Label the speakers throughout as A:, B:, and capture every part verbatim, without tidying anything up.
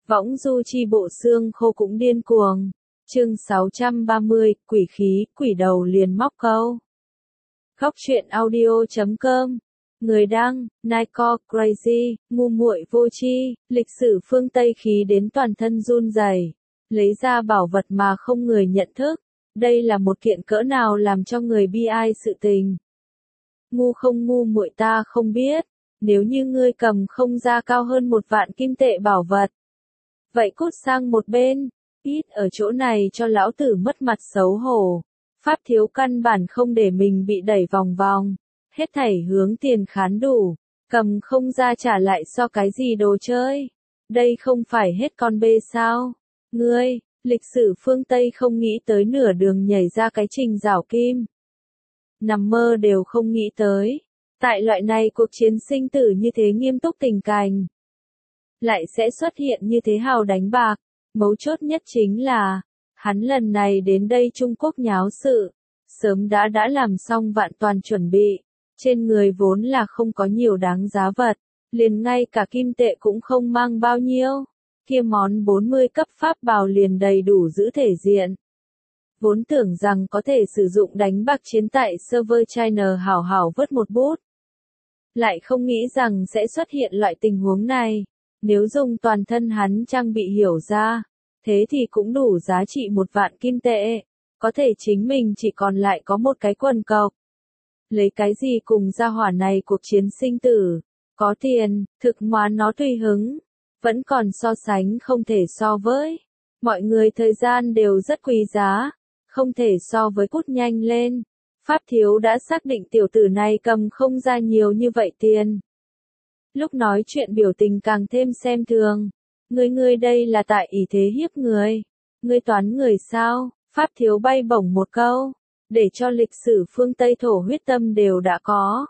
A: Võng du chi bộ xương khô cũng điên cuồng. Chương sáu trăm ba mươi, quỷ khí, quỷ đầu liền móc câu. Góc truyện audio chấm com. Người đăng, Nico Crazy, ngu muội vô tri, lịch sử phương Tây khí đến toàn thân run rẩy, lấy ra bảo vật mà không người nhận thức. Đây là một kiện cỡ nào làm cho người bi ai sự tình. Ngu không ngu muội ta không biết, nếu như ngươi cầm không ra cao hơn một vạn kim tệ bảo vật. Vậy cút sang một bên, ít ở chỗ này cho lão tử mất mặt xấu hổ. Pháp thiếu căn bản không để mình bị đẩy vòng vòng, hết thảy hướng tiền khán đủ, cầm không ra trả lại so cái gì đồ chơi. Đây không phải hết con bê sao? Ngươi, lịch sử phương Tây không nghĩ tới nửa đường nhảy ra cái trình rảo kim. Nằm mơ đều không nghĩ tới. Tại loại này cuộc chiến sinh tử như thế nghiêm túc tình cảnh, lại sẽ xuất hiện như thế hào đánh bạc. Mấu chốt nhất chính là, hắn lần này đến đây Trung Quốc nháo sự, sớm đã đã làm xong vạn toàn chuẩn bị, trên người vốn là không có nhiều đáng giá vật, liền ngay cả kim tệ cũng không mang bao nhiêu, kia món bốn mươi cấp pháp bào liền đầy đủ giữ thể diện. Vốn tưởng rằng có thể sử dụng đánh bạc chiến tại server China hảo hảo vớt một bút. Lại không nghĩ rằng sẽ xuất hiện loại tình huống này. Nếu dùng toàn thân hắn trang bị hiểu ra, thế thì cũng đủ giá trị một vạn kim tệ. Có thể chính mình chỉ còn lại có một cái quần cộc. Lấy cái gì cùng gia hỏa này cuộc chiến sinh tử. Có tiền, thực hóa nó tùy hứng. Vẫn còn so sánh không thể so với. Mọi người thời gian đều rất quý giá. Không thể so với cút nhanh lên. Pháp thiếu đã xác định tiểu tử này cầm không ra nhiều như vậy tiền. Lúc nói chuyện biểu tình càng thêm xem thường. Ngươi ngươi đây là tại ý thế hiếp người. Ngươi toán người sao? Pháp thiếu bay bổng một câu. Để cho lịch sử phương Tây thổ huyết tâm đều đã có.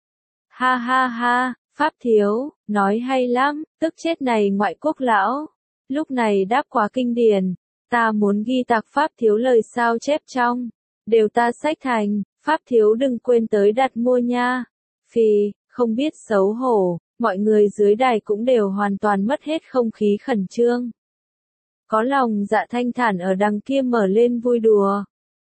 A: Ha ha ha, Pháp thiếu, nói hay lắm, tức chết này ngoại quốc lão. Lúc này đáp quá kinh điển. Ta muốn ghi tạc Pháp thiếu lời sao chép trong. Đều ta sách thành, Pháp thiếu đừng quên tới đặt mua nha. Phì, không biết xấu hổ. Mọi người dưới đài cũng đều hoàn toàn mất hết không khí khẩn trương. Có lòng dạ thanh thản ở đằng kia mở lên vui đùa.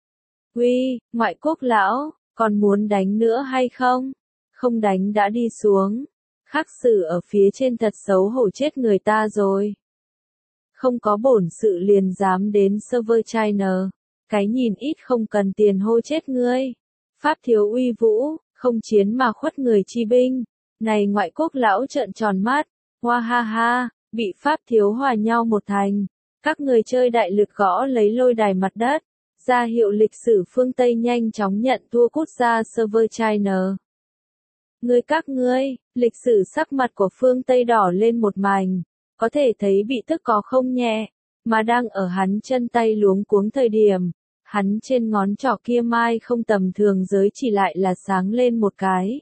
A: Uy, ngoại quốc lão, còn muốn đánh nữa hay không? Không đánh đã đi xuống. Khắc sử ở phía trên thật xấu hổ chết người ta rồi. Không có bổn sự liền dám đến server China. Cái nhìn ít không cần tiền hô chết ngươi. Pháp thiếu uy vũ, không chiến mà khuất người chi binh. Này ngoại quốc lão trợn tròn mắt, hoa ha ha, bị Pháp thiếu hòa nhau một thành. Các người chơi đại lực gõ lấy lôi đài mặt đất, ra hiệu lịch sử phương Tây nhanh chóng nhận thua cút ra server China. Ngươi các ngươi, lịch sử sắc mặt của phương Tây đỏ lên một mảnh, có thể thấy bị tức có không nhẹ, mà đang ở hắn chân tay luống cuống thời điểm, hắn trên ngón trỏ kia mai không tầm thường giới chỉ lại là sáng lên một cái.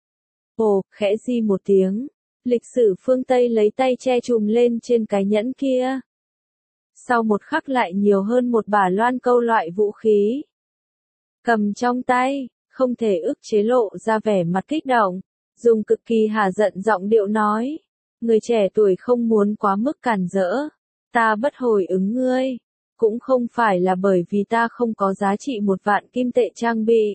A: Ồ, khẽ di một tiếng. Lịch sử phương Tây lấy tay che chùm lên trên cái nhẫn kia. Sau một khắc lại nhiều hơn một bả loan câu loại vũ khí. Cầm trong tay, không thể ức chế lộ ra vẻ mặt kích động. Dùng cực kỳ hả giận giọng điệu nói. Người trẻ tuổi không muốn quá mức cản rỡ. Ta bất hồi ứng ngươi. Cũng không phải là bởi vì ta không có giá trị một vạn kim tệ trang bị.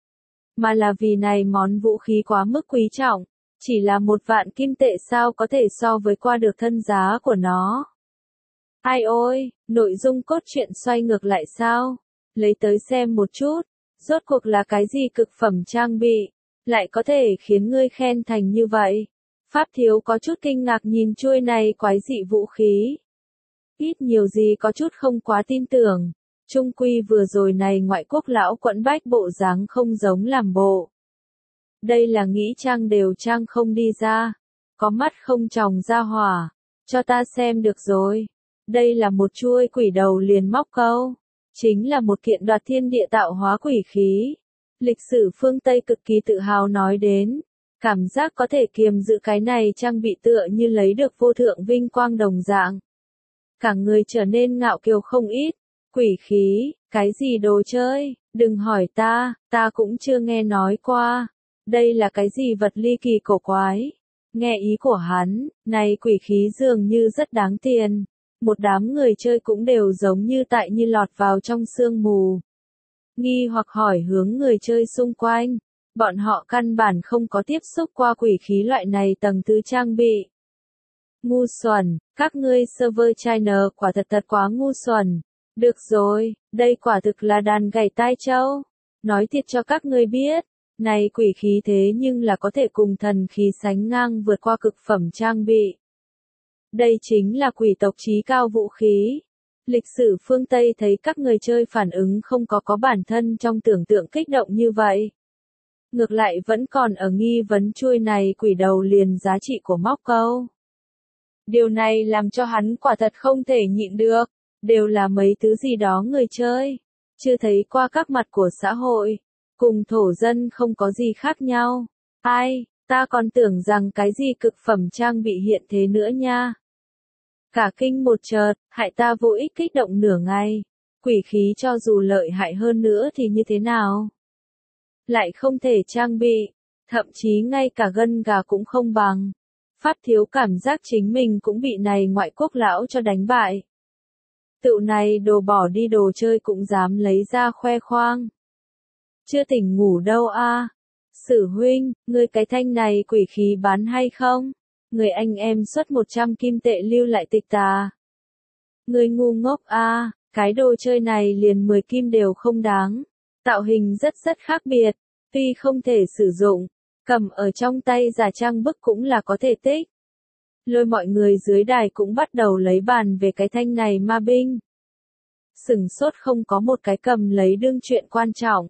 A: Mà là vì này món vũ khí quá mức quý trọng, chỉ là một vạn kim tệ sao có thể so với qua được thân giá của nó. Ai ôi, nội dung cốt truyện xoay ngược lại sao? Lấy tới xem một chút, rốt cuộc là cái gì cực phẩm trang bị, lại có thể khiến ngươi khen thành như vậy. Pháp thiếu có chút kinh ngạc nhìn chuôi này quái dị vũ khí. Ít nhiều gì có chút không quá tin tưởng. Trung quy vừa rồi này ngoại quốc lão quẫn bách bộ dáng không giống làm bộ. Đây là nghĩ trang đều trang không đi ra. Có mắt không tròng ra hỏa. Cho ta xem được rồi. Đây là một chuôi quỷ đầu liền móc câu. Chính là một kiện đoạt thiên địa tạo hóa quỷ khí. Lịch sử phương Tây cực kỳ tự hào nói đến. Cảm giác có thể kiềm giữ cái này trang bị tựa như lấy được vô thượng vinh quang đồng dạng. Cả người trở nên ngạo kiều không ít. Quỷ khí, cái gì đồ chơi, đừng hỏi ta, ta cũng chưa nghe nói qua. Đây là cái gì vật ly kỳ cổ quái. Nghe ý của hắn, này quỷ khí dường như rất đáng tiền. Một đám người chơi cũng đều giống như tại như lọt vào trong sương mù. Nghi hoặc hỏi hướng người chơi xung quanh. Bọn họ căn bản không có tiếp xúc qua quỷ khí loại này tầng thứ trang bị. Ngu xuẩn, các ngươi server China quả thật thật quá ngu xuẩn. Được rồi, đây quả thực là đàn gảy tai trâu. Nói thiệt cho các ngươi biết, này quỷ khí thế nhưng là có thể cùng thần khí sánh ngang vượt qua cực phẩm trang bị. Đây chính là quỷ tộc chí cao vũ khí. Lịch sử phương Tây thấy các người chơi phản ứng không có có bản thân trong tưởng tượng kích động như vậy. Ngược lại vẫn còn ở nghi vấn chuôi này quỷ đầu liền giá trị của móc câu. Điều này làm cho hắn quả thật không thể nhịn được, đều là mấy thứ gì đó người chơi, chưa thấy qua các mặt của xã hội, cùng thổ dân không có gì khác nhau. Ai, ta còn tưởng rằng cái gì cực phẩm trang bị hiện thế nữa nha. Cả kinh một chợt, hại ta vô ích kích động nửa ngày. Quỷ khí cho dù lợi hại hơn nữa thì như thế nào? Lại không thể trang bị, thậm chí ngay cả gân gà cũng không bằng. Phát thiếu cảm giác chính mình cũng bị này ngoại quốc lão cho đánh bại. Tựu này đồ bỏ đi đồ chơi cũng dám lấy ra khoe khoang. Chưa tỉnh ngủ đâu a. Sử huynh, ngươi cái thanh này quỷ khí bán hay không? Người anh em xuất một trăm kim tệ lưu lại tịch tà. Ngươi ngu ngốc a, cái đồ chơi này liền mười kim đều không đáng. Tạo hình rất rất khác biệt, tuy không thể sử dụng, cầm ở trong tay giả trang bức cũng là có thể tích. Lôi mọi người dưới đài cũng bắt đầu lấy bàn về cái thanh này ma binh. Sửng sốt không có một cái cầm lấy đương chuyện quan trọng.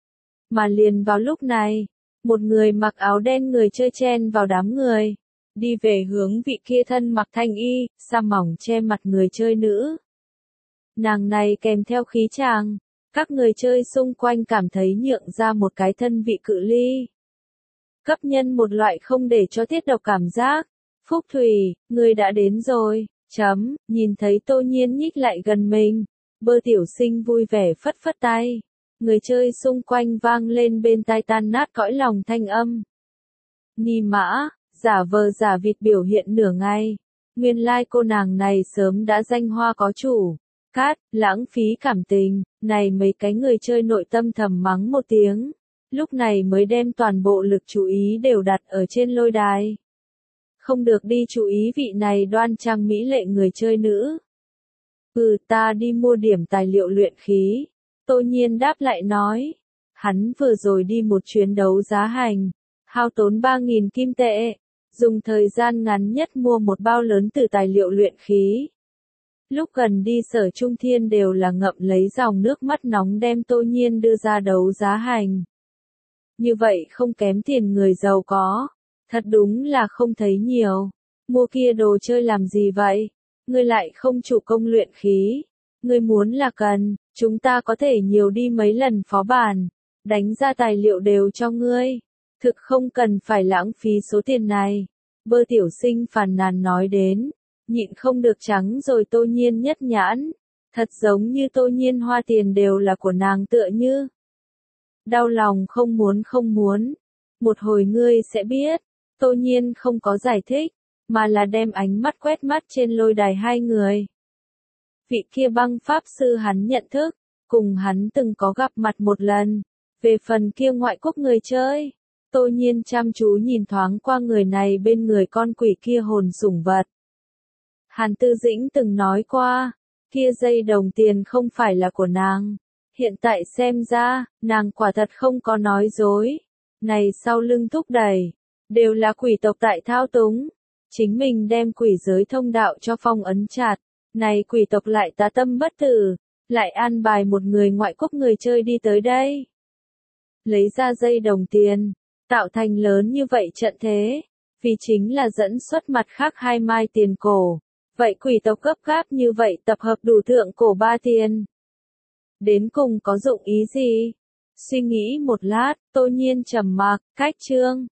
A: Mà liền vào lúc này, một người mặc áo đen người chơi chen vào đám người, đi về hướng vị kia thân mặc thanh y, sa mỏng che mặt người chơi nữ. Nàng này kèm theo khí tràng, các người chơi xung quanh cảm thấy nhượng ra một cái thân vị cự ly. Cấp nhân một loại không để cho tiết độc cảm giác. Phúc Thủy, người đã đến rồi, chấm, nhìn thấy Tô Nhiên nhích lại gần mình. Bơ tiểu sinh vui vẻ phất phất tay. Người chơi xung quanh vang lên bên tai tan nát cõi lòng thanh âm. Ni mã, giả vờ giả vịt biểu hiện nửa ngày. Nguyên lai like cô nàng này sớm đã danh hoa có chủ. Cát, lãng phí cảm tình, này mấy cái người chơi nội tâm thầm mắng một tiếng. Lúc này mới đem toàn bộ lực chú ý đều đặt ở trên lôi đài. Không được đi chú ý vị này đoan trang mỹ lệ người chơi nữ. Ừ, ta đi mua điểm tài liệu luyện khí. Tô Nhiên đáp lại nói. Hắn vừa rồi đi một chuyến đấu giá hành, hao tốn ba nghìn kim tệ, dùng thời gian ngắn nhất mua một bao lớn từ tài liệu luyện khí. Lúc gần đi Sở Trung Thiên đều là ngậm lấy dòng nước mắt nóng đem Tô Nhiên đưa ra đấu giá hành. Như vậy không kém tiền người giàu có. Thật đúng là không thấy nhiều. Mua kia đồ chơi làm gì vậy? Ngươi lại không chủ công luyện khí. Ngươi muốn là cần, chúng ta có thể nhiều đi mấy lần phó bản. Đánh ra tài liệu đều cho ngươi. Thực không cần phải lãng phí số tiền này. Bơ tiểu sinh phàn nàn nói đến. Nhịn không được trắng rồi Tô Nhiên nhất nhãn. Thật giống như Tô Nhiên hoa tiền đều là của nàng tựa như. Đau lòng không muốn không muốn. Một hồi ngươi sẽ biết. Tô Nhiên không có giải thích, mà là đem ánh mắt quét mắt trên lôi đài hai người. Vị kia băng pháp sư hắn nhận thức, cùng hắn từng có gặp mặt một lần. Về phần kia ngoại quốc người chơi, Tô Nhiên chăm chú nhìn thoáng qua người này bên người con quỷ kia hồn sủng vật. Hàn Tư Dĩnh từng nói qua, kia dây đồng tiền không phải là của nàng. Hiện tại xem ra, nàng quả thật không có nói dối. Này sau lưng thúc đẩy, đều là quỷ tộc tại thao túng. Chính mình đem quỷ giới thông đạo cho phong ấn chặt. Này quỷ tộc lại tá tâm bất tử, lại an bài một người ngoại quốc người chơi đi tới đây. Lấy ra dây đồng tiền, tạo thành lớn như vậy trận thế, vì chính là dẫn xuất mặt khác hai mai tiền cổ. Vậy quỷ tộc gấp gáp như vậy tập hợp đủ thượng cổ ba tiền. Đến cùng có dụng ý gì? Suy nghĩ một lát, Tô Nhiên trầm mặc, cách chương.